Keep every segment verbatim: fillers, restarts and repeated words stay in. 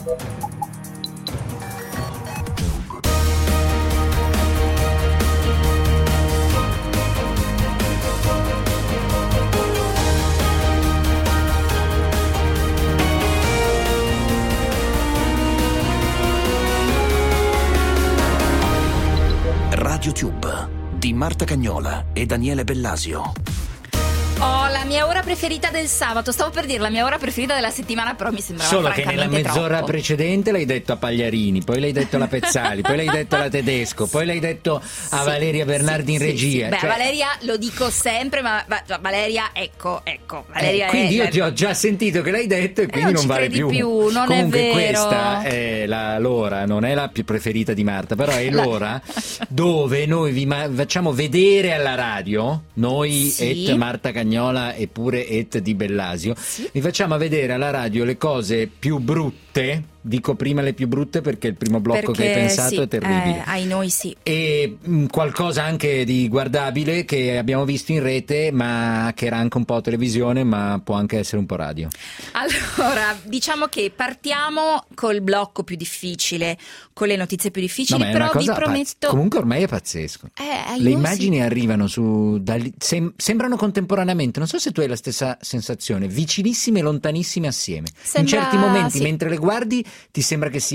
YouTube di Marta Cagnola e Daniele Bellasio. Oh, la mia ora preferita del sabato. Stavo per dire la mia ora preferita della settimana, però mi sembrava Solo che francamente nella mezz'ora troppo. precedente l'hai detto a Pagliarini, poi l'hai detto alla Pezzali, poi l'hai detto alla Tedesco, poi l'hai detto a Sì, Valeria Bernardi sì, in sì, regia. sì. Beh, cioè... Valeria lo dico sempre, ma ma- Valeria, ecco, ecco. Valeria Eh, quindi è, io ti ho già sentito che l'hai detto e quindi non non, ci vale credi più. più, non è Comunque vero. questa è la l'ora, non è la più preferita di Marta, però è La- l'ora dove noi vi ma- facciamo vedere alla radio, noi Sì. et Marta Cagnola e pure et di Bellasio, Sì. vi facciamo vedere alla radio le cose più brutte. Dico prima le più brutte perché il primo blocco perché che hai pensato sì, è terribile. eh, ai noi sì. E mh, qualcosa anche di guardabile che abbiamo visto in rete, ma che era anche un po' televisione, ma può anche essere un po' radio. Allora, diciamo che partiamo col blocco più difficile, con le notizie più difficili, No, ma è però una cosa vi prometto... pazz- comunque ormai è pazzesco. Eh, ai Le noi immagini sì. arrivano su da lì- sem- sembrano contemporaneamente, non so se tu hai la stessa sensazione, vicinissime e lontanissime assieme. Sembra- in certi momenti sì. mentre le guardi ti sembra che sia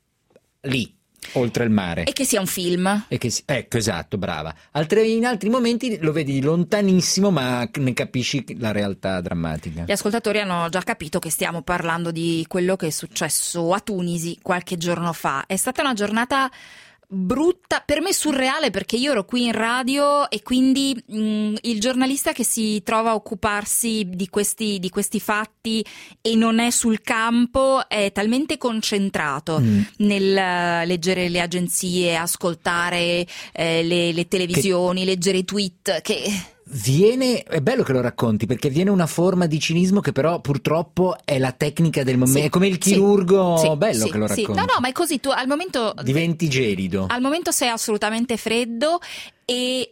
lì, oltre il mare. E che sia un film. E che si- ecco, esatto, brava. Altre- in altri momenti lo vedi lontanissimo, ma ne capisci la realtà drammatica. Gli ascoltatori hanno già capito che stiamo parlando di quello che è successo a Tunisi qualche giorno fa. È stata una giornata brutta, per me surreale, perché io ero qui in radio e quindi mh, il giornalista che si trova a occuparsi di questi, di questi fatti e non è sul campo è talmente concentrato Mm. nel eh, leggere le agenzie, ascoltare eh, le, le televisioni, leggere i tweet, che... Viene, è bello che lo racconti perché viene una forma di cinismo che però purtroppo è la tecnica del momento, Sì, è come il sì, chirurgo, sì, bello sì, che lo sì. racconti. No, no, ma è così, tu al momento Diventi gelido. al momento sei assolutamente freddo e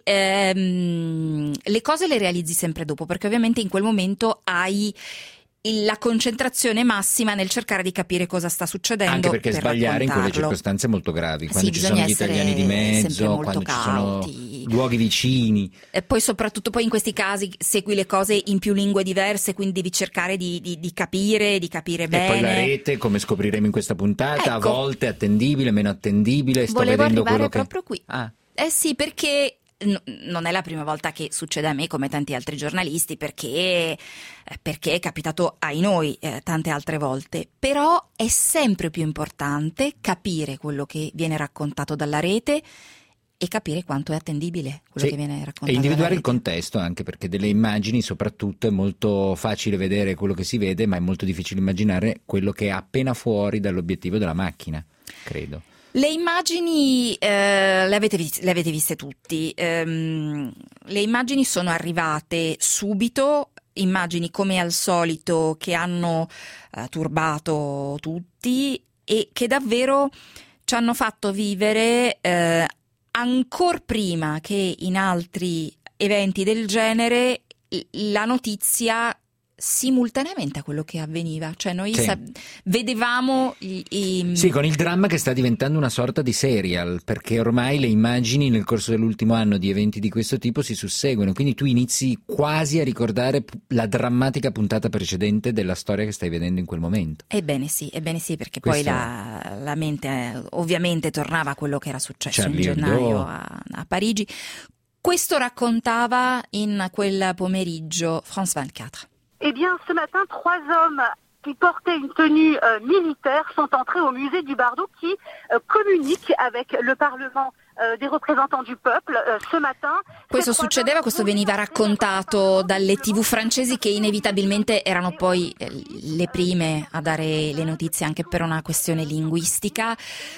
ehm, le cose le realizzi sempre dopo, perché ovviamente in quel momento hai il- la concentrazione massima nel cercare di capire cosa sta succedendo. Anche perché per sbagliare in quelle raccontarlo. circostanze molto gravi, quando Sì, ci sono bisogna gli essere italiani di sempre mezzo, molto quando ci cauti. sono luoghi vicini. E poi soprattutto poi in questi casi segui le cose in più lingue diverse, quindi devi cercare di, di, di capire, di capire bene. E poi la rete, come scopriremo in questa puntata, Ecco. a volte è attendibile, meno attendibile, sto Volevo vedendo arrivare quello che... proprio qui. Ah. Eh sì, perché n- non è la prima volta che succede a me come tanti altri giornalisti, perché, eh, perché è capitato ai noi eh, tante altre volte, però è sempre più importante capire quello che viene raccontato dalla rete e capire quanto è attendibile quello Sì, che viene raccontato. e individuare dalla il rete. contesto, anche perché delle immagini soprattutto è molto facile vedere quello che si vede, ma è molto difficile immaginare quello che è appena fuori dall'obiettivo della macchina, credo. Le immagini eh, le, avete vis- le avete viste tutti. Ehm, le immagini sono arrivate subito, immagini come al solito che hanno eh, turbato tutti e che davvero ci hanno fatto vivere eh, ancor prima che in altri eventi del genere la notizia simultaneamente a quello che avveniva, cioè noi Sì. sa- vedevamo i, i- Sì, con il dramma che sta diventando una sorta di serial, perché ormai le immagini nel corso dell'ultimo anno di eventi di questo tipo si susseguono, quindi tu inizi quasi a ricordare p- la drammatica puntata precedente della storia che stai vedendo in quel momento. Ebbene sì, ebbene sì, perché Questo- poi la, la mente eh, ovviamente tornava a quello che era successo Charlie in gennaio Hebdo. a, a Parigi. Questo raccontava in quel pomeriggio France ventiquattro. Eh bien, ce matin, trois hommes qui portaient une tenue euh, militaire sont entrés au musée du Bardo qui euh, communique avec le Parlement euh, des représentants du peuple euh, ce matin. Questo succedeva, questo veniva raccontato dalle tivù francesi che inevitabilmente erano poi eh, le prime a dare le notizie anche per una questione linguistica.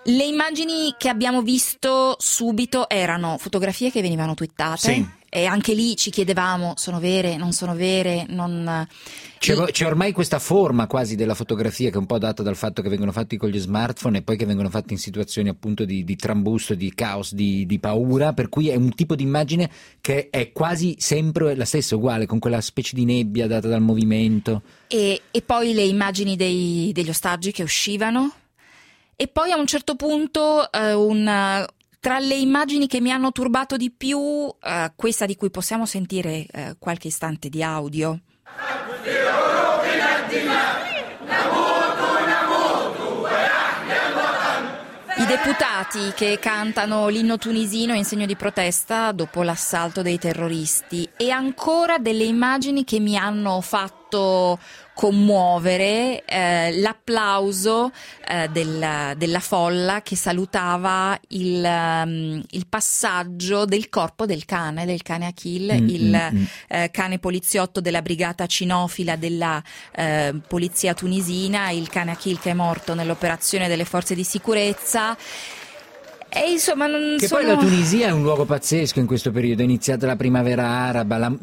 Le immagini che abbiamo visto subito erano fotografie che venivano twittate. Sì. E anche lì ci chiedevamo, sono vere, non sono vere, non... C'è, c'è ormai questa forma quasi della fotografia che è un po' data dal fatto che vengono fatti con gli smartphone e poi che vengono fatti in situazioni appunto di, di trambusto, di caos, di, di paura, per cui è un tipo di immagine che è quasi sempre la stessa, uguale, con quella specie di nebbia data dal movimento. E, e poi le immagini dei, degli ostaggi che uscivano. E poi a un certo punto eh, un... Tra le immagini che mi hanno turbato di più, uh, questa di cui possiamo sentire uh, qualche istante di audio. I deputati che cantano l'inno tunisino in segno di protesta dopo l'assalto dei terroristi, e ancora delle immagini che mi hanno fatto commuovere, eh, l'applauso eh, del, della folla che salutava il, um, il passaggio del corpo del cane, del cane Achille, mm, il mm, eh, cane poliziotto della brigata cinofila della eh, polizia tunisina, il cane Achille che è morto nell'operazione delle forze di sicurezza. E insomma, non che sono... poi la Tunisia è un luogo pazzesco in questo periodo, è iniziata la primavera araba, la,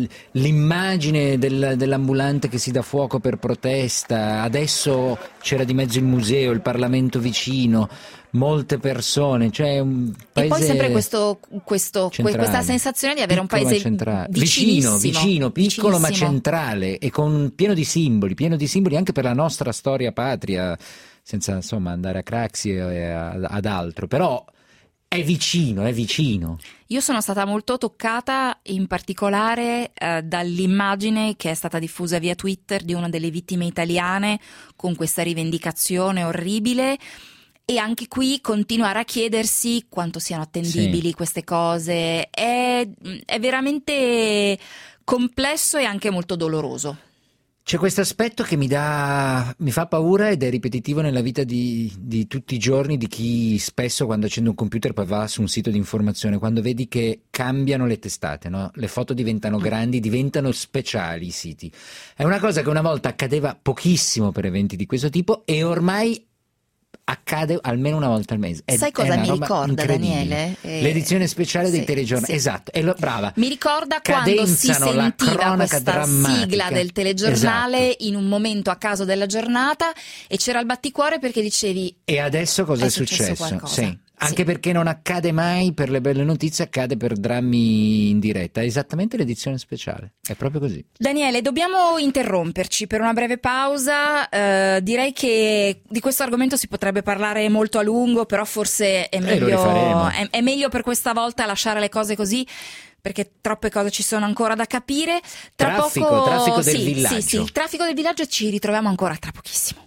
l'immagine del, dell'ambulante che si dà fuoco per protesta, adesso c'era di mezzo il museo, il Parlamento vicino, molte persone, cioè un paese... E poi sempre questo, questo, questa sensazione di avere piccolo un paese vicino, vicino, piccolo ma vicinissimo. Centrale e con pieno di simboli, pieno di simboli anche per la nostra storia patria, senza insomma andare a Craxi e ad altro, però è vicino, è vicino. Io sono stata molto toccata in particolare eh, dall'immagine che è stata diffusa via Twitter di una delle vittime italiane con questa rivendicazione orribile, e anche qui continuare a chiedersi quanto siano attendibili sì. queste cose. È, è veramente complesso e anche molto doloroso. C'è questo aspetto che mi dà, mi fa paura ed è ripetitivo nella vita di, di tutti i giorni di chi spesso quando accende un computer poi va su un sito di informazione, quando vedi che cambiano le testate, no? Le foto diventano grandi, diventano speciali i siti. È una cosa che una volta accadeva pochissimo per eventi di questo tipo e ormai accade almeno una volta al mese. È, Sai cosa mi ricorda, Daniele? Eh, L'edizione speciale sì, dei telegiornali. sì. Esatto, e lo, brava. Mi ricorda quando si sentiva questa drammatica. sigla del telegiornale esatto. in un momento a caso della giornata e c'era il batticuore perché dicevi e adesso cosa è, è successo? successo Sì. Anche sì. perché non accade mai per le belle notizie, accade per drammi in diretta. È esattamente l'edizione speciale, è proprio così. Daniele, dobbiamo interromperci per una breve pausa. Uh, direi che di questo argomento si potrebbe parlare molto a lungo, però forse è meglio, è, è meglio per questa volta lasciare le cose così, perché troppe cose ci sono ancora da capire. Tra traffico, poco, traffico del sì, villaggio. Sì, sì, il traffico del villaggio, e ci ritroviamo ancora tra pochissimo.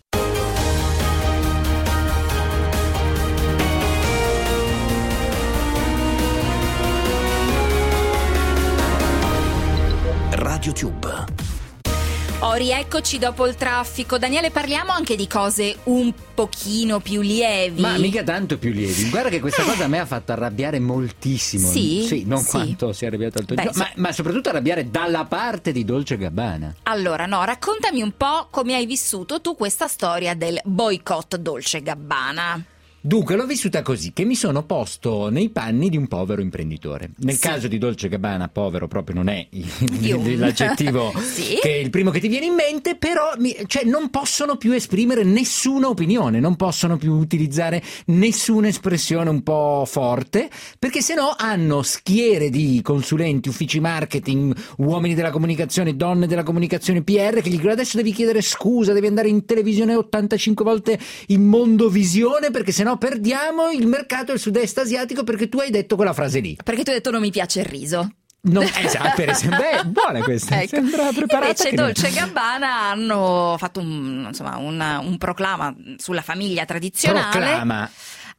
YouTube. Oh, rieccoci dopo il traffico. Daniele, parliamo anche di cose un pochino più lievi. Ma mica tanto più lievi. Guarda che questa eh. cosa a me ha fatto arrabbiare moltissimo. Sì? Sì, non sì. quanto si è arrabbiato al tuo Beh, ma, ma soprattutto arrabbiare dalla parte di Dolce Gabbana. Allora, no, raccontami un po' come hai vissuto tu questa storia del boicott Dolce Gabbana. Dunque, l'ho vissuta così, che mi sono posto nei panni di un povero imprenditore. Nel sì. caso di Dolce Gabbana, povero proprio non è il, l'aggettivo sì. che è il primo che ti viene in mente, però mi, cioè, non possono più esprimere nessuna opinione, non possono più utilizzare nessuna espressione un po' forte, perché sennò hanno schiere di consulenti, uffici marketing, uomini della comunicazione, donne della comunicazione, P R, che gli dicono adesso devi chiedere scusa, devi andare in televisione ottantacinque volte in Mondovisione, perché sennò perdiamo il mercato del sud-est asiatico perché tu hai detto quella frase lì. Perché tu hai detto non mi piace il riso. Non, esatto, per esempio. Beh, buona questa. Ecco. Sembra preparata. Invece che Dolce non... Gabbana hanno fatto un, insomma, un, un proclama sulla famiglia tradizionale. Proclama.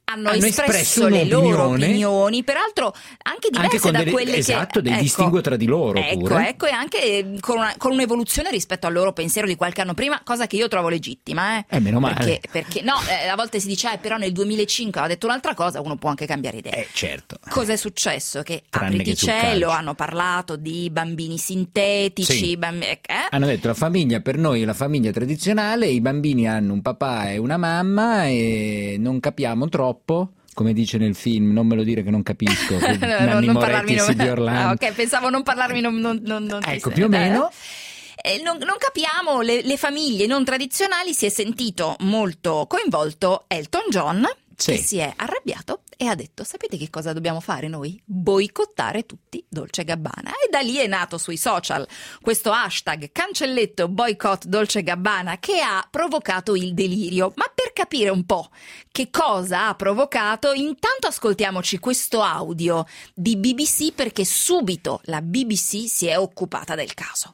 hanno, hanno espresso, espresso le loro un'opinione, opinioni, peraltro anche diverse anche con da delle, quelle esatto, che dei ecco, distinguo tra di loro ecco, pure. ecco, e anche con, una, con un'evoluzione rispetto al loro pensiero di qualche anno prima, cosa che io trovo legittima, eh, eh meno male, perché, perché no, eh, a volte si dice eh, però nel duemilacinque ha detto un'altra cosa, uno può anche cambiare idea. Eh, certo. Cos'è successo? Che Tranne apriti che sul cielo, calcio. hanno parlato di bambini sintetici, Sì. bambi- eh? Hanno detto la famiglia per noi è la famiglia tradizionale, i bambini hanno un papà e una mamma e non capiamo troppo. Come dice nel film, non me lo dire che non capisco. no, Nanni non Moretti parlarmi e non... Silvio Orlando. Ah, ok, pensavo non parlarmi non, non, non, non Ecco, ti- più o meno. Eh, non, non capiamo, le, le famiglie non tradizionali, si è sentito molto coinvolto Elton John, Sì. che si è arrabbiato e ha detto: sapete che cosa dobbiamo fare noi? Boicottare tutti Dolce e Gabbana. E da lì è nato sui social questo hashtag cancelletto boycott Dolce e Gabbana, che ha provocato il delirio. Ma per capire un po' che cosa ha provocato, intanto ascoltiamoci questo audio di B B C, perché subito la B B C si è occupata del caso.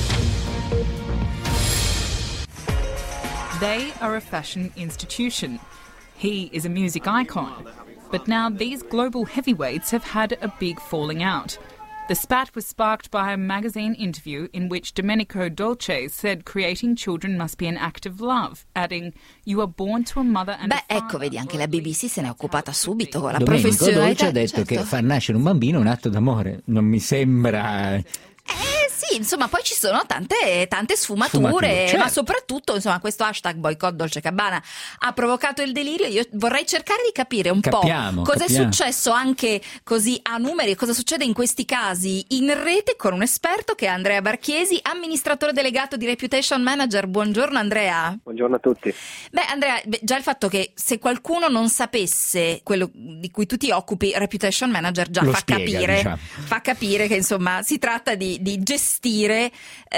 They are a fashion institution. He is a music icon. But now these global heavyweights have had a big falling out. The spat was sparked by a magazine interview in which Domenico Dolce said creating children must be an act of love, adding, "You are born to a mother and Beh, a father." ecco, vedi, anche la B B C se ne è occupata subito con la Domenico professionalità. Dolce ha detto certo. che far nascere un bambino è un atto d'amore. Non mi sembra... Eh sì, insomma, poi ci sono tante, tante sfumature, Sfumature, certo. ma soprattutto, insomma, questo hashtag boycott Dolce e Gabbana ha provocato il delirio. Io vorrei cercare di capire un Capiamo, po' cosa capiamo. è successo anche così a numeri e cosa succede in questi casi in rete con un esperto che è Andrea Barchiesi, amministratore delegato di Reputation Manager. Buongiorno Andrea. Buongiorno a tutti. Beh Andrea, beh, già il fatto che se qualcuno non sapesse quello di cui tu ti occupi, Reputation Manager già Lo fa spiega, capire, diciamo. fa capire che insomma si tratta di, di gestire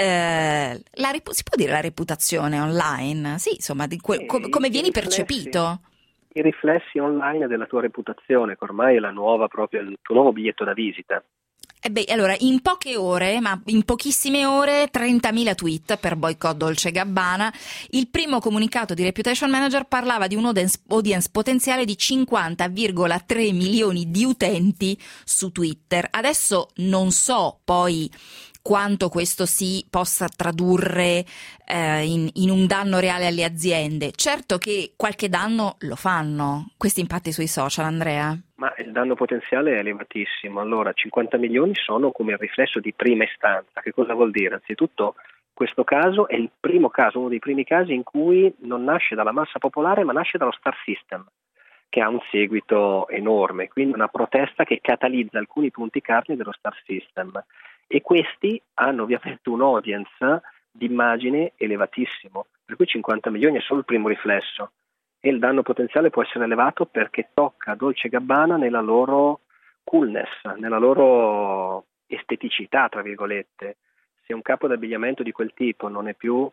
eh, la repu- si può dire la reputazione online, sì, insomma, di que- Eh, com- come i vieni riflessi. percepito. I riflessi online della tua reputazione, che ormai è la nuova proprio, il tuo nuovo biglietto da visita. E beh, allora, in poche ore, ma in pochissime ore, trentamila tweet per boycott Dolce e Gabbana. Il primo comunicato di Reputation Manager parlava di un audience, audience potenziale di cinquanta virgola tre milioni di utenti su Twitter. Adesso non so poi quanto questo si possa tradurre eh, in, in un danno reale alle aziende. Certo che qualche danno lo fanno questi impatti sui social, Andrea. Ma il danno potenziale è elevatissimo. Allora, cinquanta milioni sono come il riflesso di prima istanza. Che cosa vuol dire? Anzitutto, questo caso è il primo caso, uno dei primi casi in cui non nasce dalla massa popolare, ma nasce dallo Star System, che ha un seguito enorme, quindi una protesta che catalizza alcuni punti cardine dello Star System. E questi hanno ovviamente un audience di immagine elevatissimo, per cui cinquanta milioni è solo il primo riflesso. E il danno potenziale può essere elevato perché tocca Dolce e Gabbana nella loro coolness, nella loro esteticità, tra virgolette. Se un capo d'abbigliamento di quel tipo non è più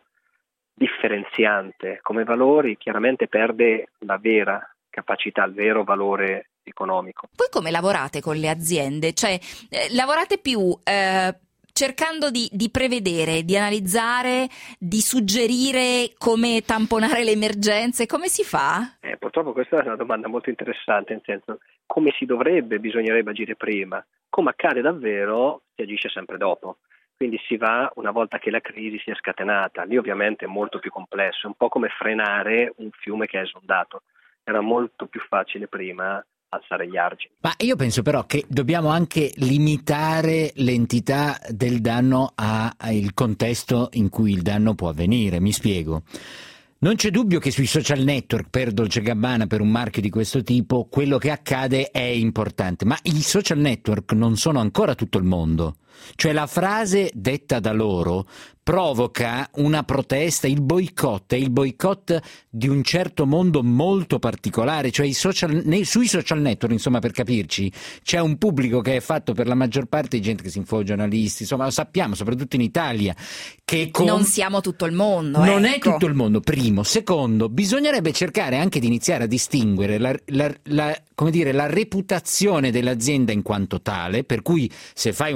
differenziante come valori, chiaramente perde la vera capacità, il vero valore economico. Voi come lavorate con le aziende? Cioè, eh, lavorate più eh, cercando di, di prevedere, di analizzare, di suggerire come tamponare le emergenze? Come si fa? Eh, purtroppo questa è una domanda molto interessante, nel senso, come si dovrebbe, bisognerebbe agire prima. Come accade davvero, si agisce sempre dopo. Quindi si va una volta che la crisi si è scatenata. Lì ovviamente è molto più complesso, è un po' come frenare un fiume che è esondato. Era molto più facile prima alzare gli argini. Ma io penso però che dobbiamo anche limitare l'entità del danno al contesto in cui il danno può avvenire. Mi spiego. Non c'è dubbio che sui social network, per Dolce e Gabbana, per un marchio di questo tipo, quello che accade è importante, ma i social network non sono ancora tutto il mondo. Cioè la frase detta da loro provoca una protesta, il boicott è il boicott di un certo mondo molto particolare, cioè i social, nei, sui social network, insomma, per capirci, c'è un pubblico che è fatto per la maggior parte di gente che si infogia, giornalisti, insomma lo sappiamo, soprattutto in Italia, che con... non siamo tutto il mondo. Non ecco. è tutto il mondo, primo. Secondo, bisognerebbe cercare anche di iniziare a distinguere la, la, la, come dire, la reputazione dell'azienda in quanto tale, per cui se fai un vestito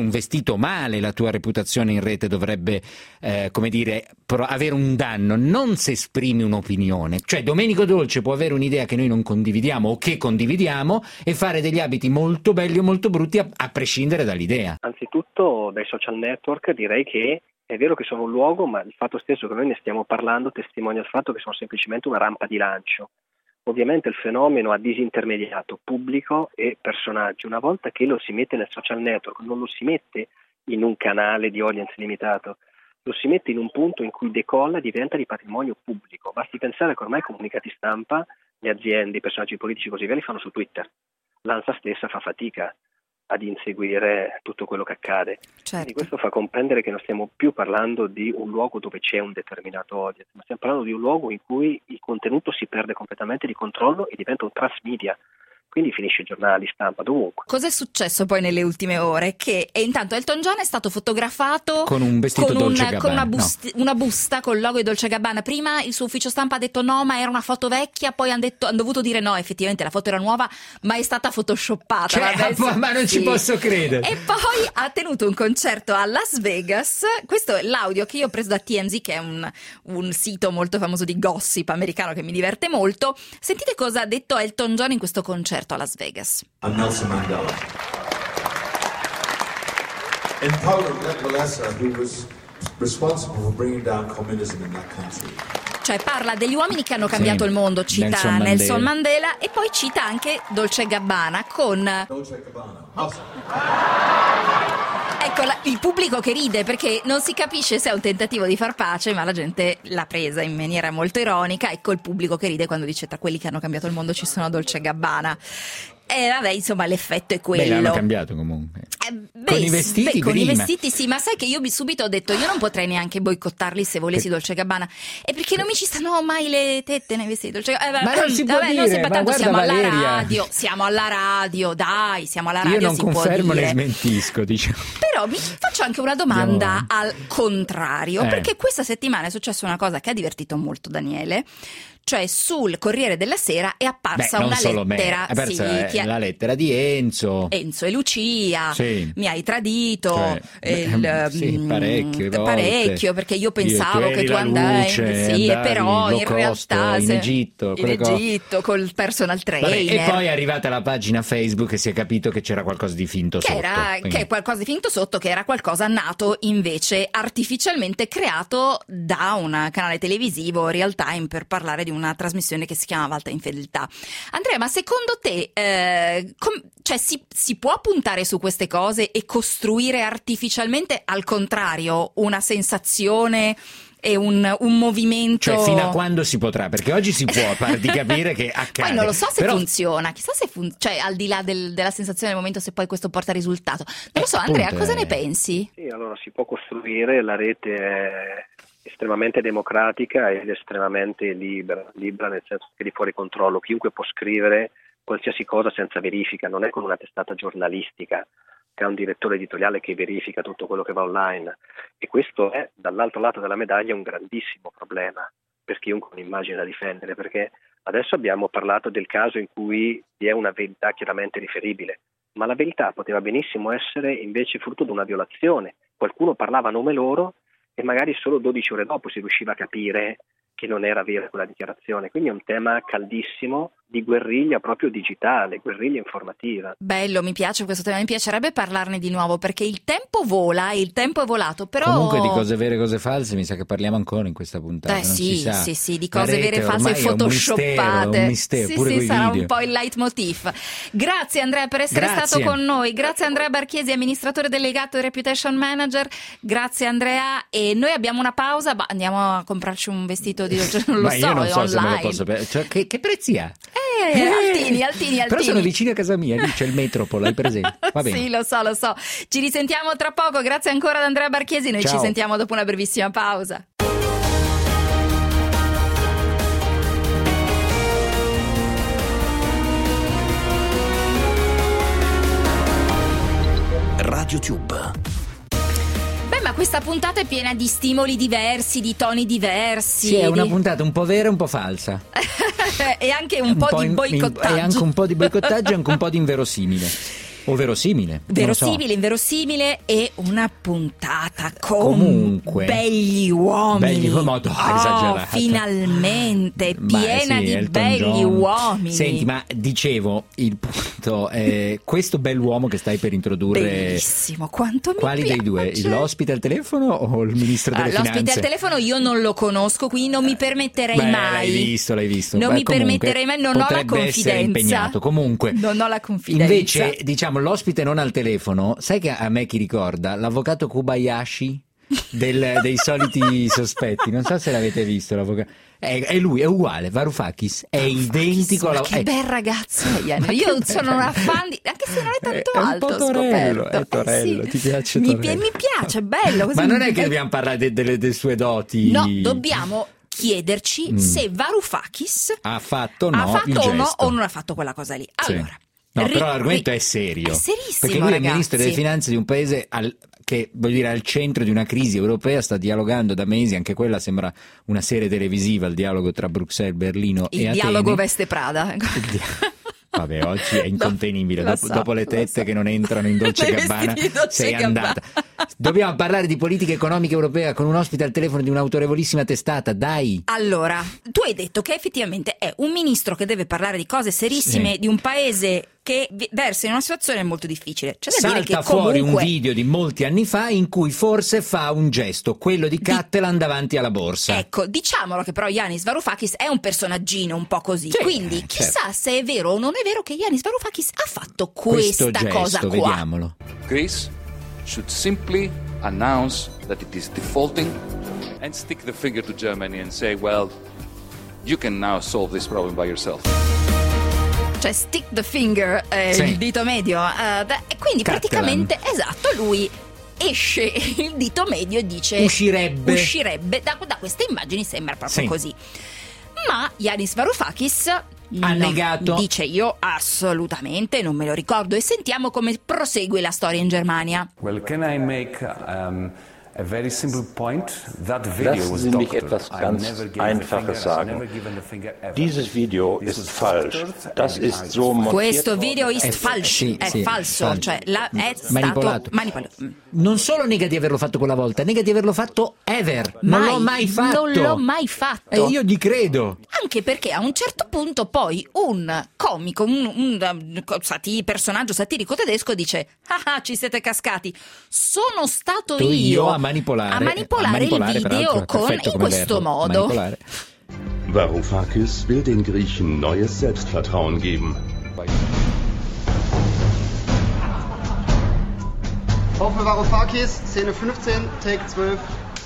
sentito male, la tua reputazione in rete dovrebbe, eh, come dire, pro- avere un danno, non se esprimi un'opinione. Cioè Domenico Dolce può avere un'idea che noi non condividiamo o che condividiamo e fare degli abiti molto belli o molto brutti a, a prescindere dall'idea. Anzitutto dai social network direi che è vero che sono un luogo, ma il fatto stesso che noi ne stiamo parlando testimonia il fatto che sono semplicemente una rampa di lancio. Ovviamente il fenomeno ha disintermediato pubblico e personaggi. Una volta che lo si mette nel social network, non lo si mette in un canale di audience limitato, lo si mette in un punto in cui decolla e diventa di patrimonio pubblico. Basti pensare che ormai i comunicati stampa, le aziende, i personaggi politici così via li fanno su Twitter. L'ANSA stessa fa fatica ad inseguire tutto quello che accade. Certo. Quindi questo fa comprendere che non stiamo più parlando di un luogo dove c'è un determinato audience, ma stiamo parlando di un luogo in cui il contenuto si perde completamente di controllo e diventa un transmedia. Quindi finisce giornali, stampa, dovunque. Cos'è successo poi nelle ultime ore? Che e intanto Elton John è stato fotografato con un vestito con, Dolce un, Gabbana, con una, bust- no. una busta con il logo di Dolce Gabbana. Prima il suo ufficio stampa ha detto no, ma era una foto vecchia, poi hanno, detto, hanno dovuto dire no, effettivamente la foto era nuova, ma è stata photoshoppata. Cioè, ma, ma non sì. ci posso credere. E poi ha tenuto un concerto a Las Vegas. Questo è l'audio che io ho preso da T M Z, che è un, un sito molto famoso di gossip americano che mi diverte molto. Sentite cosa ha detto Elton John in questo concerto a Las Vegas. I'm Nelson Mandela. In Paulo Lessa, who was responsible for bringing down communism in that country. Cioè parla degli uomini che hanno cambiato sì, il mondo, cita Nelson Mandela. Nelson Mandela e poi cita anche Dolce Gabbana con... Dolce Gabbana. Awesome. Ecco la, il pubblico che ride, perché non si capisce se è un tentativo di far pace, ma la gente l'ha presa in maniera molto ironica. Ecco il pubblico che ride quando dice tra quelli che hanno cambiato il mondo ci sono Dolce Gabbana. E vabbè, insomma, l'effetto è quello. Beh, l'hanno cambiato comunque. Eh, beh, con i vestiti beh, con prima. i vestiti sì, ma sai che io subito ho detto io non potrei neanche boicottarli se volessi Per... Dolce Gabbana. E perché non mi ci stanno mai le tette nei vestiti Dolce Gabbana? Eh, ma non si può vabbè, dire, non si... ma tanto guarda siamo Valeria. alla radio, siamo alla radio, dai, siamo alla radio, io non si confermo può dire. né smentisco, diciamo. Però mi faccio anche una domanda Andiamo. al contrario, Eh. perché questa settimana è successa una cosa che ha divertito molto Daniele. Cioè sul Corriere della Sera è apparsa Beh, non una solo lettera, me, è apparsa, sì, eh, che ha- la lettera di Enzo. Enzo e Lucia, Sì. mi hai tradito, Cioè, e beh, il, sì, mm, parecchie volte. parecchio, perché io pensavo Io, tu che eri tu la andai, luce, sì, e andavi però low in cost, realtà in se- Egitto, in quelle cose. Egitto col personal trainer. Vabbè, e poi è arrivata la pagina Facebook e si è capito che c'era qualcosa di finto che sotto. era quindi- che è qualcosa di finto sotto, che era qualcosa nato invece artificialmente creato da un canale televisivo real time per parlare di una trasmissione che si chiama Alta Infedeltà. Andrea, ma secondo te eh, com- cioè si, si può puntare su queste cose e costruire artificialmente al contrario una sensazione e un, un movimento? Cioè fino a quando si potrà? Perché oggi si può par di capire che accade. Poi non lo so se Però... funziona, chissà se fun- cioè al di là del, della sensazione del momento, se poi questo porta risultato. Non lo so, Eh, Andrea, appunto, cosa eh. ne pensi? Sì, allora si può costruire, la rete è estremamente democratica ed estremamente libera, libera nel senso che è di fuori controllo, chiunque può scrivere qualsiasi cosa senza verifica, non è come una testata giornalistica che ha un direttore editoriale che verifica tutto quello che va online, e questo è dall'altro lato della medaglia un grandissimo problema per chiunque ha un'immagine da difendere, perché adesso abbiamo parlato del caso in cui vi è una verità chiaramente riferibile, ma la verità poteva benissimo essere invece frutto di una violazione, qualcuno parlava a nome loro e magari solo dodici ore dopo si riusciva a capire che non era vera quella dichiarazione. Quindi è un tema caldissimo di guerriglia proprio digitale, guerriglia informativa. Bello, mi piace questo tema, mi piacerebbe parlarne di nuovo perché il tempo vola, il tempo è volato, però... Comunque di cose vere e cose false mi sa che parliamo ancora in questa puntata. Eh non sì, si sa. sì, sì, di La cose rete vere e false ormai è un photoshoppate. mistero, un mistero, sì, pure sì, coi sarà video. un po' il leitmotiv. Grazie Andrea per essere Grazie. stato con noi, grazie Andrea Barchiesi, amministratore delegato e Reputation Manager, grazie Andrea, e noi abbiamo una pausa, ma andiamo a comprarci un vestito di non lo Ma so, io non è so se me lo online. posso per- cioè, che, che prezzi ha? Eh, altini, altini, altini. Però sono vicino a casa mia, lì c'è il Metropol, hai presente? Va bene. Sì, lo so, lo so. Ci risentiamo tra poco. Grazie ancora ad Andrea Barchiesi. Noi Ciao. ci sentiamo dopo una brevissima pausa. RadioTube. Beh, ma questa puntata è piena di stimoli diversi, di toni diversi. Sì, è una di- puntata un po' vera e un po' falsa. e anche un, po', di in- boicottaggio. in- E anche un po' di boicottaggio e anche un po' di inverosimile. O verosimile. Verosimile, so. inverosimile, e una puntata con Comunque, begli uomini. Begli uomini, oh, esagerata. Finalmente, piena sì, di Elton begli John. uomini. Senti, ma dicevo, il punto è questo bell'uomo che stai per introdurre. Bellissimo, quanto mi Quali piace. dei due? L'ospite al telefono o il ministro delle Ah, finanze? l'ospite al telefono io non lo conosco, quindi non mi permetterei Beh, mai. L'hai visto, l'hai visto. Non Beh, mi comunque, permetterei mai, non ho la potrebbe essere confidenza. impegnato. Comunque, Non ho la confidenza. invece, diciamo, l'ospite non al telefono, sai che a me chi ricorda? L'avvocato Kobayashi del, dei soliti sospetti. Non so se l'avete visto, l'avvocato. È, è lui, è uguale, Varoufakis, è identico Ma alla... che eh, bel ragazzo, Ian. Ma Io che sono bello. una fan di... anche se non è tanto È un alto, po' ho Torello, scoperto. è Torello, Eh ti piace mi, Torello? mi piace, è bello. Così Ma non è mi- che dobbiamo parlare de- delle, delle sue doti? No, dobbiamo chiederci Mm. se Varoufakis Ha fatto o no ha fatto il o no gesto? o non ha fatto quella cosa lì. Sì. Allora, No, ri- però l'argomento ri- è serio. È serissimo, perché lui è ragazzi. ministro delle finanze di un paese al, che, voglio dire, al centro di una crisi europea, sta dialogando da mesi, anche quella sembra una serie televisiva, il dialogo tra Bruxelles, Berlino Il e Atene. dialogo veste Prada. Il dia- Vabbè, oggi è incontenibile. Lo dopo, so, dopo le lo tette so. che non entrano in Dolce Nei Gabbana, vestiti di Dolce sei Gabbana. andata. Dobbiamo parlare di politica economica europea con un ospite al telefono di un'autorevolissima testata, dai. Allora, tu hai detto che effettivamente è un ministro che deve parlare di cose serissime Sì. di un paese che vi- versa in una situazione molto difficile. C'è da dire Salta che fuori comunque... un video di molti anni fa in cui forse fa un gesto, quello di Catalan davanti alla borsa. Ecco, diciamolo che però Yanis Varoufakis è un personaggino un po' così, Sì, quindi eh, chissà certo. se è vero o non è vero che Yanis Varoufakis ha fatto Questo questa gesto, cosa qua. vediamolo. Greece should simply announce that it is defaulting and stick the finger to Germany and say, well, you can now solve this problem by yourself. Cioè stick the finger, eh, Sì. il dito medio, eh, da- e quindi Catalan. praticamente, esatto, lui esce il dito medio e dice Uscirebbe. uscirebbe da, da queste immagini, sembra proprio Sì. così. Ma Yanis Varoufakis Ha no, negato. dice io assolutamente non me lo ricordo, e sentiamo come prosegue la storia in Germania. Well, can I make um, a very simple point? That video Lassen was Sie mich doctored. etwas I've ganz never given the Einfaches finger, I've sagen. never given the finger ever. Dieses Video This ist was falsch. doctored Das and ist it's so montiert Questo worden. video ist È- falsch, sì, è sì, falso, falso. cioè la, è Manipolato. stato manipolato. Non solo nega di averlo fatto quella volta, nega di averlo fatto ever. Non l'ho mai fatto. Non l'ho mai fatto. E io gli credo. Anche perché a un certo punto poi un comico, un, un sati- personaggio satirico tedesco dice ah, ah, ci siete cascati, sono stato Tu io, io a manipolare, a manipolare, a manipolare, il video peraltro, è con, perfetto in come questo verbo, modo. manipolare. Varoufakis will den Griechen neues Selbstvertrauen geben. Auf für Varoufakis, Szene fünfzehn, Take zwölf.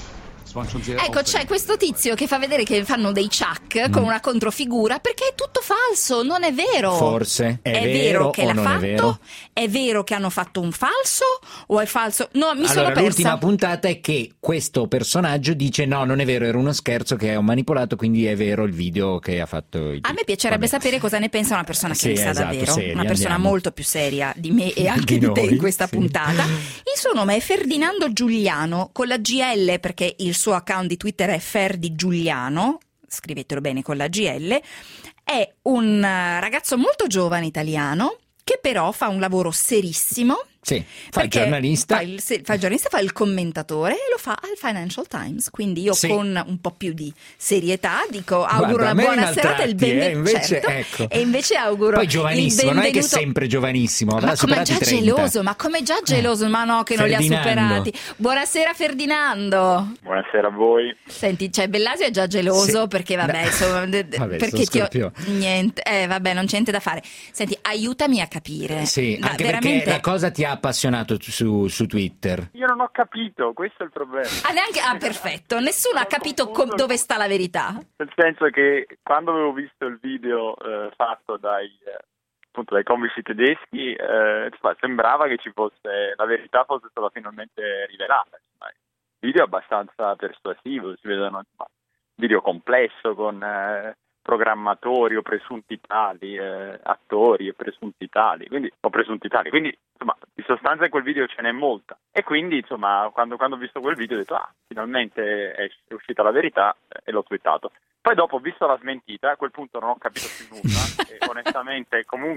Ecco, c'è questo tizio che fa vedere che fanno dei chuck Mm. con una controfigura, perché è tutto falso, non è vero. Forse è, È vero, vero che o l'ha non fatto? è vero? È vero che hanno fatto un falso o è falso? No, mi sono Allora, persa. l'ultima puntata è che questo personaggio dice no, non è vero, era uno scherzo che ho manipolato, quindi è vero il video che ha fatto il A me piacerebbe Vabbè. sapere cosa ne pensa una persona che Sì, ne sa esatto, davvero, seria, una persona andiamo. molto più seria di me e anche Di di, te noi, in questa sì. puntata. Il suo nome è Ferdinando Giuliano, con la G L perché il suo account di Twitter è Ferdi Giuliano, scrivetelo bene con la G L. È un eh, ragazzo molto giovane italiano che però fa un lavoro serissimo. Sì, fa il Perché giornalista. Fa il, se- fa il giornalista, fa il commentatore e lo fa al Financial Times. Quindi io Sì. con un po' più di serietà dico auguro Guarda, a una me buona li serata e il maltratti, eh, benvenuto. invece, certo. ecco. E invece auguro Poi il giovanissimo, non è che è benvenuto. sempre giovanissimo, avrà Ma come superato già i trenta. geloso, ma come già geloso, ma no che non li ha Ferdinando. superati. Buonasera Ferdinando. Buonasera a voi. Senti, cioè Bellasio è già geloso Sì. perché vabbè, No. insomma, de- de- Vabbè, perché sono ti ho, Scorpione. niente, eh vabbè, non c'è niente da fare. Senti, aiutami a capire. Sì, Da- anche veramente... perché la cosa ti ha appassionato su, su Twitter. Io non ho capito, questo è il problema. Ah, neanche... ah, perfetto, nessuno ha capito com- dove sta la verità. Nel senso che quando avevo visto il video eh, fatto dai, eh, appunto, dai comici tedeschi, eh, insomma, sembrava che ci fosse, la verità fosse stata finalmente rivelata. Insomma, il video è abbastanza persuasivo, si vedono insomma, video complesso con eh, programmatori o presunti tali, eh, attori e presunti tali, quindi, o presunti tali, quindi insomma di sostanza in quel video ce n'è molta e quindi insomma quando, quando ho visto quel video ho detto ah finalmente è, è uscita la verità e l'ho twittato. Poi dopo ho visto la smentita, a quel punto non ho capito più nulla e onestamente comunque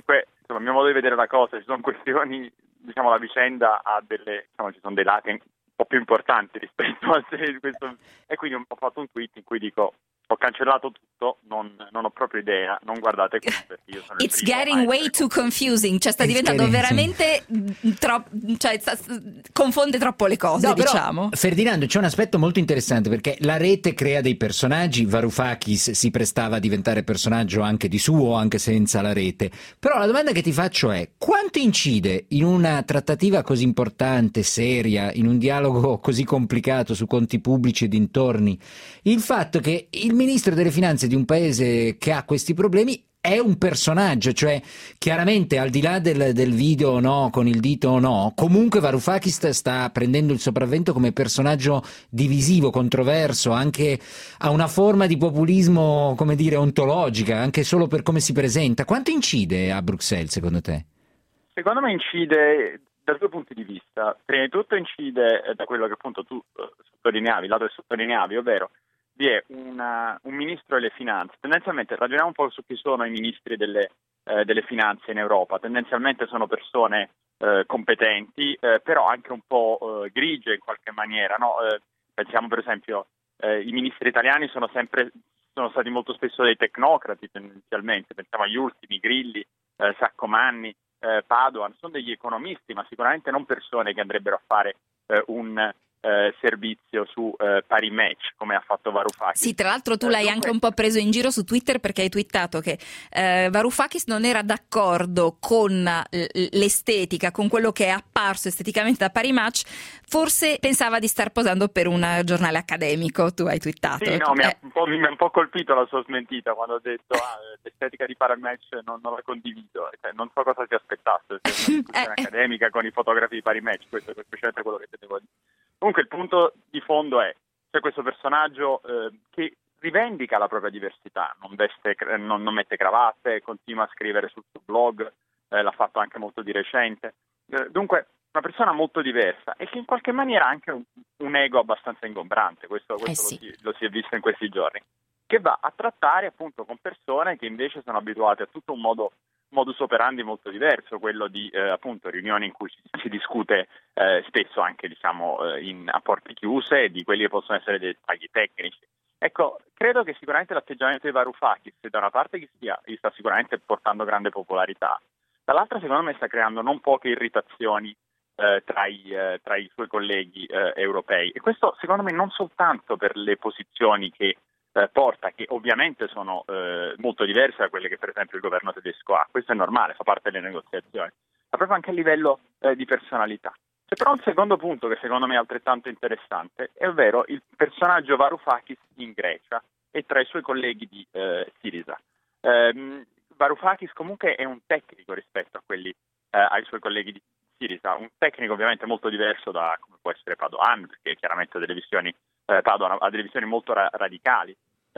insomma, il mio modo di vedere la cosa, ci sono questioni, diciamo, la vicenda ha delle, diciamo, ci sono dei lati un po' più importanti rispetto a questo, e quindi ho fatto un tweet in cui dico: ho cancellato tutto, non, non ho proprio idea, non guardate qui perché io sono It's il primo getting way too confusing, cioè sta It's diventando getting, veramente troppo, cioè sta- confonde troppo le cose, No, però, diciamo. Ferdinando, c'è un aspetto molto interessante perché la rete crea dei personaggi. Varoufakis si prestava a diventare personaggio anche di suo, anche senza la rete. Però la domanda che ti faccio è: quanto incide in una trattativa così importante, seria, in un dialogo così complicato su conti pubblici e dintorni, il fatto che il ministro delle finanze di un paese che ha questi problemi è un personaggio, cioè chiaramente al di là del, del video o no, con il dito o no, comunque Varoufakis sta prendendo il sopravvento come personaggio divisivo, controverso, anche ha una forma di populismo, come dire, ontologica, anche solo per come si presenta. Quanto incide a Bruxelles, secondo te? Secondo me incide da due punti di vista. Prima di tutto incide eh, da quello che appunto tu eh, sottolineavi, il lato che sottolineavi, ovvero vi è una, un ministro delle finanze. Tendenzialmente ragioniamo un po' su chi sono i ministri delle, eh, delle finanze in Europa. Tendenzialmente sono persone eh, competenti, eh, però anche un po' eh, grigie in qualche maniera, no? Eh, pensiamo per esempio, eh, i ministri italiani sono sempre sono stati molto spesso dei tecnocrati tendenzialmente, pensiamo agli ultimi, Grilli, eh, Saccomanni, eh, Padoan, sono degli economisti, ma sicuramente non persone che andrebbero a fare eh, un Eh, servizio su eh, pari match come ha fatto Varoufakis. Sì, tra l'altro tu l'hai eh, anche un po' preso in giro su Twitter perché hai twittato che eh, Varoufakis non era d'accordo con l'estetica, con quello che è apparso esteticamente da pari match, forse pensava di star posando per un giornale accademico. Tu hai twittato. Sì, no, eh. mi, ha un po', mi ha un po' colpito la sua smentita quando ha detto ah, l'estetica di pari match non, non la condivido, cioè, non so cosa si aspettasse, se una discussione eh, accademica con i fotografi di pari match, questo è specialmente quello che devo dire. Comunque il punto di fondo è, c'è questo personaggio eh, che rivendica la propria diversità, non, veste, non, non mette cravatte, continua a scrivere sul suo blog, eh, l'ha fatto anche molto di recente. Eh, dunque una persona molto diversa e che in qualche maniera ha anche un, un ego abbastanza ingombrante, questo, questo eh sì. lo, si, lo si è visto in questi giorni, che va a trattare appunto con persone che invece sono abituate a tutto un modo modus operandi molto diverso, quello di eh, appunto riunioni in cui si, si discute eh, spesso anche diciamo eh, in, a porte chiuse di quelli che possono essere dei dettagli tecnici. Ecco, credo che sicuramente l'atteggiamento di Varoufakis da una parte gli, stia, gli sta sicuramente portando grande popolarità, dall'altra secondo me sta creando non poche irritazioni eh, tra, i, eh, tra i suoi colleghi eh, europei, e questo secondo me non soltanto per le posizioni che Eh, porta, che ovviamente sono eh, molto diverse da quelle che per esempio il governo tedesco ha, questo è normale, fa parte delle negoziazioni, ma proprio anche a livello eh, di personalità. C'è però un secondo punto che secondo me è altrettanto interessante, è ovvero il personaggio Varoufakis in Grecia e tra i suoi colleghi di eh, Syriza. Eh, Varoufakis comunque è un tecnico rispetto a quelli eh, ai suoi colleghi di Syriza, un tecnico ovviamente molto diverso da come può essere Padoan, perché chiaramente ha delle visioni eh, Padoan ha delle visioni molto ra- radicali.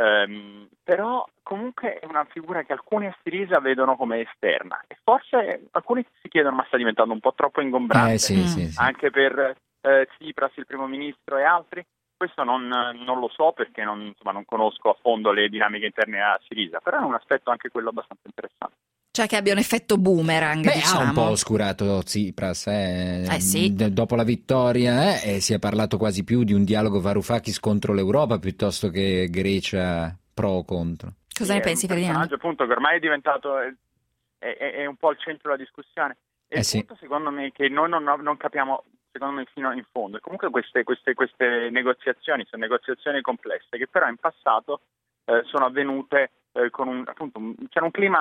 Um, però comunque è una figura che alcuni a Syriza vedono come esterna e forse alcuni si chiedono ma sta diventando un po' troppo ingombrante eh, sì, sì, sì. anche per eh, Tsipras, il primo ministro, e altri. Questo non, non lo so perché non, insomma, non conosco a fondo le dinamiche interne a Syriza, però è un aspetto anche quello abbastanza interessante. Cioè che abbia un effetto boomerang. Beh, diciamo. ha un po' oscurato Tsipras eh. Eh sì. D- dopo la vittoria eh, e si è parlato quasi più di un dialogo Varoufakis contro l'Europa piuttosto che Grecia pro o contro. Cosa sì, ne pensi, Ferdinando? È un Ferdinando? personaggio appunto che ormai è diventato è, è, è un po' il centro della discussione e eh il sì. punto secondo me che noi non, non capiamo secondo me fino in fondo. Comunque queste, queste, queste negoziazioni sono negoziazioni complesse che però in passato eh, sono avvenute eh, con un appunto c'era un clima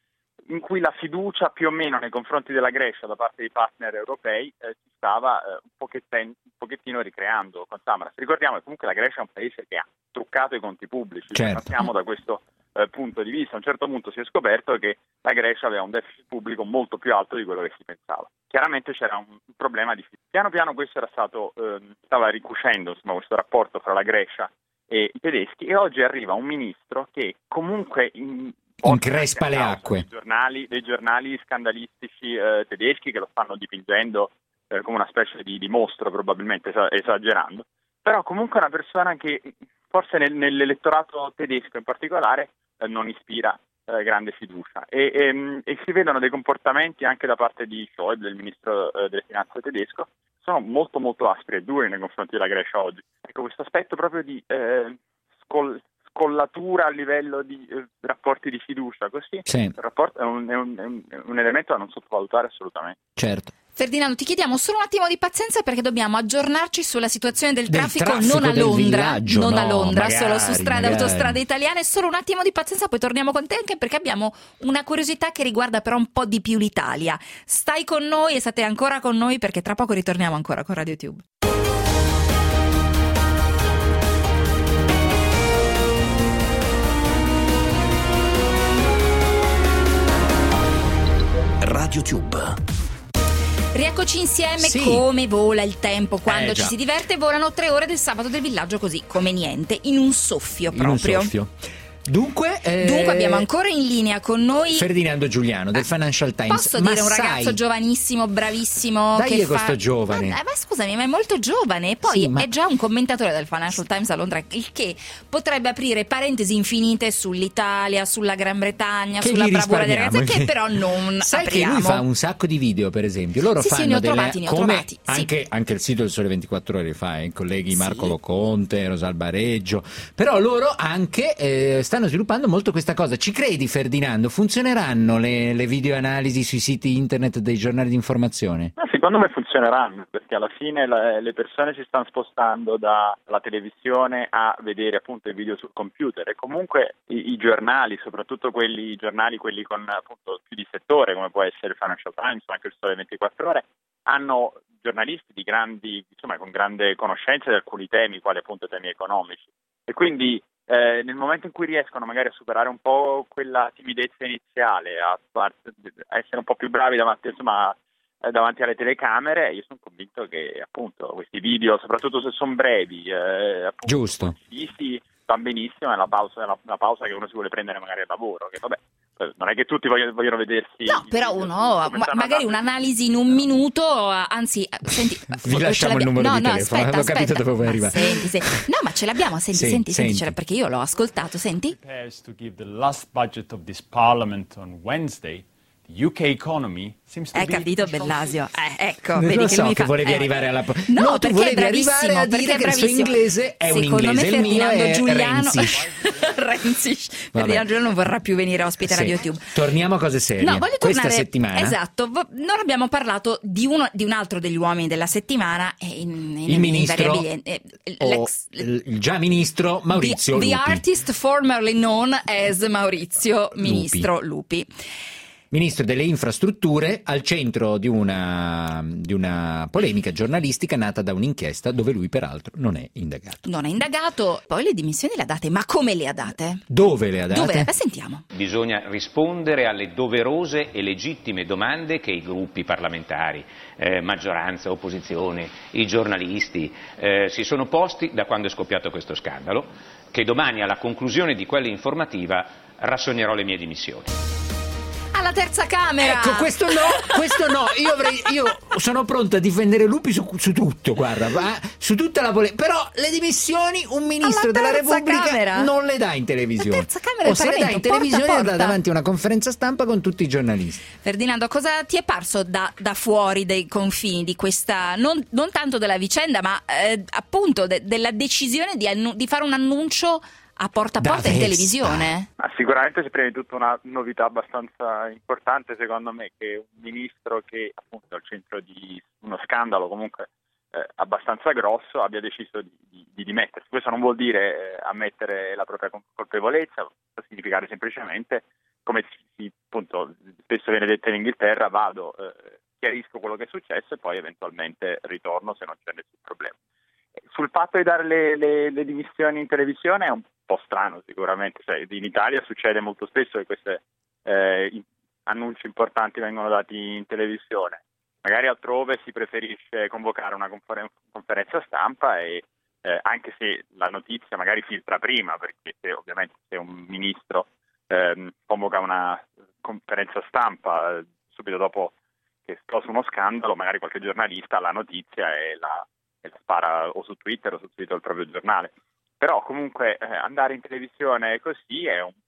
in cui la fiducia più o meno nei confronti della Grecia da parte dei partner europei eh, si stava eh, un, pochettino, un pochettino ricreando con Samaras. Ricordiamo che comunque la Grecia è un paese che ha truccato i conti pubblici, certo. Partiamo da questo eh, punto di vista. A un certo punto si è scoperto che la Grecia aveva un deficit pubblico molto più alto di quello che si pensava. Chiaramente c'era un, un problema di fiducia. Piano piano questo era stato eh, stava ricucendo insomma, questo rapporto fra la Grecia e i tedeschi e oggi arriva un ministro che comunque in, increspa le acque. Dei giornali, dei giornali scandalistici eh, tedeschi che lo stanno dipingendo eh, come una specie di, di mostro, probabilmente esagerando, però comunque è una persona che forse nel, nell'elettorato tedesco in particolare eh, non ispira eh, grande fiducia e, e, e si vedono dei comportamenti anche da parte di Schäuble, del ministro eh, delle finanze tedesco, sono molto molto aspri e duri nei confronti della Grecia oggi. Ecco, questo aspetto proprio di eh, scol- scollatura a livello di eh, rapporti di fiducia, così sì. Il rapporto è un, è, un, è, un, è un elemento da non sottovalutare assolutamente. Certo. Ferdinando, ti chiediamo solo un attimo di pazienza perché dobbiamo aggiornarci sulla situazione del, del traffico, traffico non a del Londra, villaggio, non no, a Londra, magari, solo su strade e magari. autostrade italiane. Solo un attimo di pazienza, poi torniamo con te anche perché abbiamo una curiosità che riguarda però un po' di più l'Italia. Stai con noi e state ancora con noi perché tra poco ritorniamo ancora con RadioTube. RadioTube. Rieccoci insieme, sì. Come vola il tempo quando eh, ci si diverte. Volano tre ore del sabato del villaggio così, come niente, in un soffio proprio. In un soffio. Dunque, eh, Dunque abbiamo ancora in linea con noi Ferdinando Giuliano del Financial Times. Posso ma dire un sai, ragazzo giovanissimo, bravissimo, dai che questo fa... giovane. Ma, ma scusami, ma è molto giovane e poi Sì, ma... è già un commentatore del Financial Times a Londra, il che potrebbe aprire parentesi infinite sull'Italia, sulla Gran Bretagna, che sulla bravura dei ragazzi, che che... però non sai apriamo. che lui fa un sacco di video, per esempio. Loro sì, fanno sì, ne ho delle... trovati, ne ho come trovati, anche, sì. anche il sito del Sole ventiquattro Ore fa, i colleghi Sì. Marco Loconte, Rosalba Reggio, però loro anche eh, stanno sviluppando molto questa cosa. Ci credi, Ferdinando? Funzioneranno le, le videoanalisi sui siti internet dei giornali di informazione? No, secondo me funzioneranno, perché alla fine la, le persone si stanno spostando dalla televisione a vedere appunto i video sul computer e comunque i, i giornali, soprattutto quelli i giornali quelli con appunto più di settore, come può essere il Financial Times o anche il Sole ventiquattro Ore, hanno giornalisti di grandi, insomma, con grande conoscenza di alcuni temi, quali appunto temi economici. E quindi Eh, nel momento in cui riescono magari a superare un po' quella timidezza iniziale, a, a essere un po' più bravi davanti, insomma, eh, davanti alle telecamere, io sono convinto che appunto questi video, soprattutto se sono brevi, eh, appunto, giusto, sì, sì, va benissimo, è la pausa, è la, una pausa che uno si vuole prendere magari al lavoro, che vabbè, non è che tutti vogliono, vogliono vedersi. No, però uno, ma, magari un'analisi in un minuto, anzi, senti, vi lasciamo il numero no, di no, telefono, aspetta, avevo capito aspetta. dove vuoi arrivare. Senti, senti. No, ma ce l'abbiamo, senti, sì, senti, senti, senti, perché io l'ho ascoltato, senti. To give the last budget of this parliament on Wednesday. U K economy seems to Hai be... capito, Bellasio? Eh, ecco, non vedi lo che so lui che fa... volevi eh. arrivare alla... No, no tu perché volevi è arrivare a dire che il suo inglese è un Secondo inglese, me il mio Ferdinando è Giuliano Renzish. Renzish. Ferdinando Giuliano non vorrà più venire ospite a Sì. RadioTube. Torniamo a cose serie. No, voglio tornare... Questa settimana... Esatto, non abbiamo parlato di, uno, di un altro degli uomini della settimana, e in, in, il ministro, eh, l'ex... il già ministro Maurizio the, Lupi. The artist formerly known as Maurizio Ministro Lupi. Lupi. Ministro delle infrastrutture, al centro di una, di una polemica giornalistica nata da un'inchiesta dove lui peraltro non è indagato. Non è indagato, poi le dimissioni le ha date, ma come le ha date? Dove le ha date? Dove? Eh, sentiamo. Bisogna rispondere alle doverose e legittime domande che i gruppi parlamentari, eh, maggioranza, opposizione, i giornalisti eh, si sono posti da quando è scoppiato questo scandalo, che domani alla conclusione di quella informativa rassegnerò le mie dimissioni. Alla terza Camera. Ecco, questo no, questo no. Io, avrei, io sono pronto a difendere Lupi su, su tutto, guarda, va, su tutta la polemica. Però le dimissioni un ministro della Repubblica Camera. non le dà in televisione. La terza Camera o se le dà in televisione porta, le dà davanti a una conferenza stampa con tutti i giornalisti. Ferdinando, cosa ti è parso da, da fuori dei confini di questa, non, non tanto della vicenda, ma eh, appunto de, della decisione di, annu- di fare un annuncio a porta a porta in televisione? Ah, sicuramente c'è prima di tutto una novità abbastanza importante, secondo me, che un ministro che appunto è al centro di uno scandalo comunque eh, abbastanza grosso abbia deciso di, di, di dimettersi. Questo non vuol dire eh, ammettere la propria colpevolezza, può significare semplicemente, come si, appunto spesso viene detto in Inghilterra, vado, eh, chiarisco quello che è successo e poi eventualmente ritorno se non c'è nessun problema. Sul fatto di dare le, le, le dimissioni in televisione è un po' strano sicuramente, cioè, in Italia succede molto spesso che questi eh, annunci importanti vengono dati in televisione, magari altrove si preferisce convocare una conferen- conferenza stampa e eh, anche se la notizia magari filtra prima, perché se, ovviamente se un ministro eh, convoca una conferenza stampa eh, subito dopo che esplose uno scandalo, magari qualche giornalista ha la notizia e la e la spara o su Twitter o sul sito del proprio giornale. Però comunque eh, andare in televisione così è un,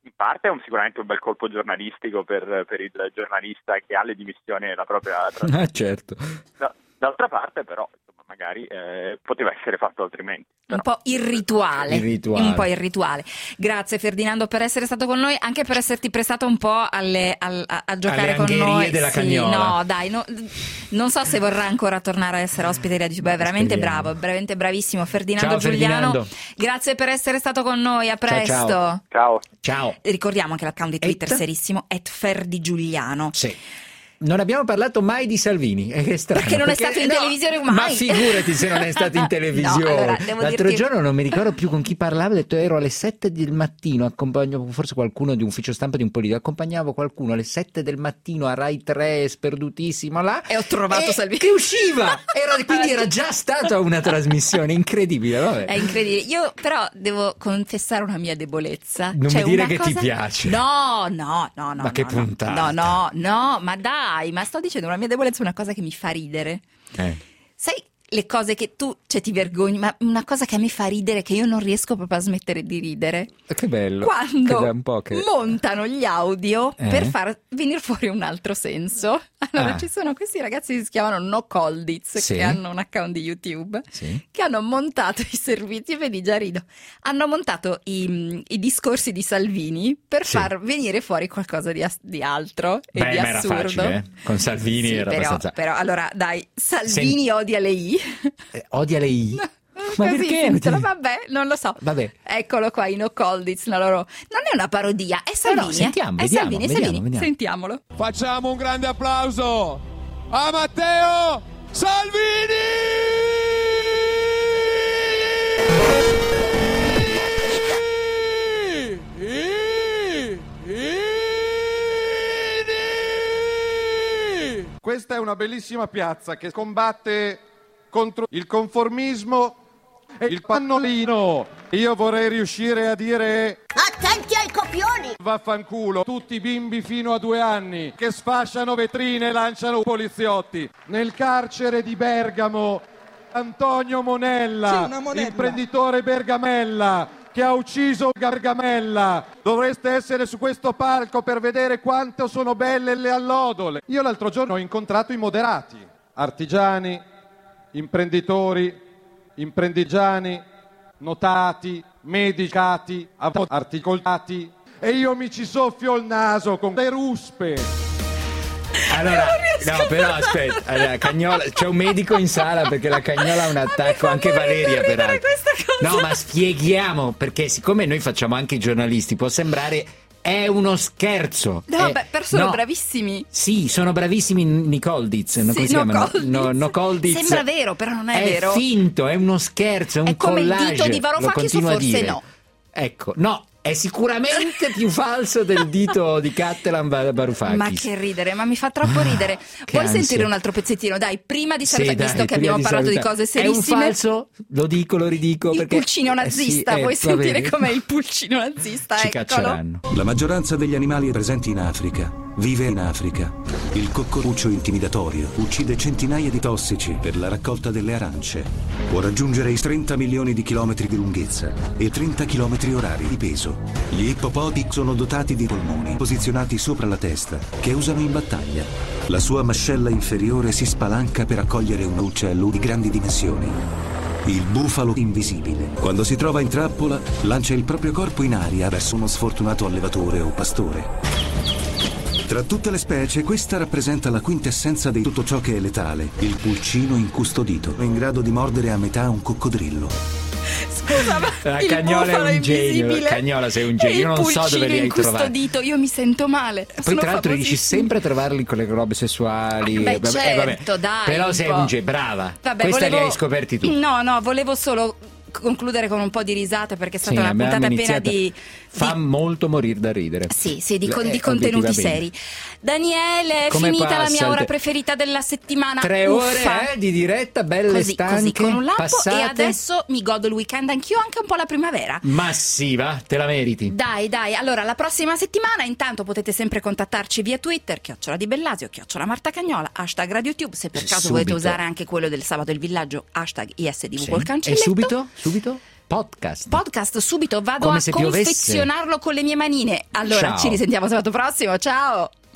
in parte è un, sicuramente un bel colpo giornalistico per, per il giornalista che ha le dimissioni nella propria trasmissione. Ah, certo. Da, d'altra parte però insomma, magari eh, poteva essere fatto altrimenti. Un po' irrituale, irrituale. un po' irrituale. Grazie Ferdinando per essere stato con noi, anche per esserti prestato un po' alle, al, a, a giocare alle con noi. della sì, Cagnola. no, dai, no, non so se vorrà ancora tornare a essere ospite di Radio YouTube. È veramente Speriamo. bravo, veramente bravissimo Ferdinando Ciao, Giuliano. Ferdinando. Grazie per essere stato con noi, a presto. Ciao. Ciao. Ciao. Ricordiamo anche l'account di Twitter Et? serissimo at Ferdigiuliano. Sì. Non abbiamo parlato mai di Salvini, è strano. Perché non è stato in no, televisione mai. Ma figurati se non è stato in televisione. No, allora, devo L'altro dirti... giorno non mi ricordo più con chi parlavo, ho detto ero alle sette del mattino, accompagnavo forse qualcuno di un ufficio stampa di un politico, accompagnavo qualcuno alle sette del mattino a Rai tre, sperdutissimo là. E ho trovato e Salvini. Che usciva! Era, quindi era già stata una trasmissione incredibile, vabbè. È incredibile. Io però devo confessare una mia debolezza. Non C'è mi dire una che cosa... ti piace. No, no, no, no. Ma che no, puntata. No, no, no, ma dai, ma sto dicendo una mia debolezza, una cosa che mi fa ridere. Eh. Sai le cose che tu, cioè, ti vergogni, ma una cosa che a me fa ridere, che io non riesco proprio a smettere di ridere. Che bello. Quando che da un po' che... montano gli audio Eh? per far venire fuori un altro senso. Allora Ah. ci sono questi ragazzi che si chiamano No Colditz, Sì. che hanno un account di YouTube, Sì. che hanno montato i servizi, e vedi già rido, hanno montato i, i discorsi di Salvini per Sì. far venire fuori qualcosa di, as- di altro e Beh, di ma era assurdo. facile, eh? Con Salvini Sì, era però, abbastanza... però allora dai, Salvini Sen- odia le I. Eh, odia le I? Ma Così, perché? sentilo, vabbè, non lo so. Vabbè. Eccolo qua, i No Colditz, la loro... Non è una parodia, è Salvini. no, sentiamo, eh? È vediamo, Salvini, è vediamo, Salvini. vediamo. Sentiamolo. Facciamo un grande applauso a Matteo Salvini! Questa è una bellissima piazza che combatte contro il conformismo e il pannolino. Io vorrei riuscire a dire... Attenti ai copioni! Vaffanculo, tutti i bimbi fino a due anni che sfasciano vetrine e lanciano poliziotti. Nel carcere di Bergamo, Antonio Monella, Sì, una Monella. imprenditore Bergamella, che ha ucciso Gargamella. Dovreste essere su questo palco per vedere quanto sono belle le allodole. Io l'altro giorno ho incontrato i moderati, artigiani, imprenditori, imprendigiani, notati, medicati, articolati, e io mi ci soffio il naso con le ruspe. Allora, no, però aspetta, allora, Cagnola, c'è un medico in sala perché la Cagnola ha un attacco, anche Valeria peraltro. No, ma spieghiamo, perché siccome noi facciamo anche i giornalisti, può sembrare è uno scherzo. No, è, beh, però sono no, bravissimi. Sì, sono bravissimi Nicolditz, no, Sì, come si no chiamano? Colditz. No, no Colditz. Sembra vero, però non è, È vero. finto, è uno scherzo, è un È come il collage. dito di lo Varoufakis, o continuo a forse dire. no? Ecco, no, è sicuramente più falso del dito di Cattelan Varoufakis. Ma che ridere, ma mi fa troppo ridere. Vuoi ansia. sentire un altro pezzettino? Dai, prima di Sì, salutare, dai, visto che prima abbiamo di parlato salutare. di cose serissime. È un falso? Lo dico, lo ridico. Il perché... pulcino nazista, eh sì, eh, vuoi va sentire bene. com'è il pulcino nazista? Ci Eccolo. cacceranno. La maggioranza degli animali presenti in Africa vive in Africa. Il coccoluccio intimidatorio uccide centinaia di tossici per la raccolta delle arance. Può raggiungere i trenta milioni di chilometri di lunghezza e trenta chilometri orari di peso. Gli ippopoti sono dotati di polmoni posizionati sopra la testa che usano in battaglia. La sua mascella inferiore si spalanca per accogliere un uccello di grandi dimensioni. Il bufalo invisibile, quando si trova in trappola, lancia il proprio corpo in aria verso uno sfortunato allevatore o pastore. Tra tutte le specie, questa rappresenta la quintessenza di tutto ciò che è letale, il pulcino incustodito, in grado di mordere a metà un coccodrillo. Scusa, ma La il Cagnola bufalo è un genio. invisibile Cagnola, sei un genio. e Io non il so dove li hai trovati. incustodito, io mi sento male. Poi Sono tra l'altro riesci famosissimi. sempre a trovarli con le robe sessuali. Beh, vabbè, eh, vabbè. certo, dai, Però un sei po'. un genio, brava. Vabbè, Questa volevo... li hai scoperti tu. No, no, volevo solo concludere con un po' di risate perché è stata Sì, una abbiamo puntata piena iniziata- di... Fa molto morire da ridere. Sì, sì, di, con- Eh, di contenuti obiettivamente. seri. Daniele, è Come finita la passa mia il ora te- preferita della settimana. Tre Uffa. ore eh, di diretta, belle Così, stanche, così, con un lampo, passate. e adesso mi godo il weekend anch'io, anche un po' la primavera. Massiva, te la meriti. Dai, dai, allora la prossima settimana intanto potete sempre contattarci via Twitter, chiocciola di Bellasio, chiocciola Marta Cagnola, hashtag RadioTube, se per caso Subito. volete usare anche quello del sabato del villaggio, hashtag I S D V Sì. col E cancelletto. subito? Subito? podcast. Podcast subito, vado Come a se piovesse. confezionarlo con le mie manine. Allora, Ciao. ci risentiamo sabato prossimo, ciao!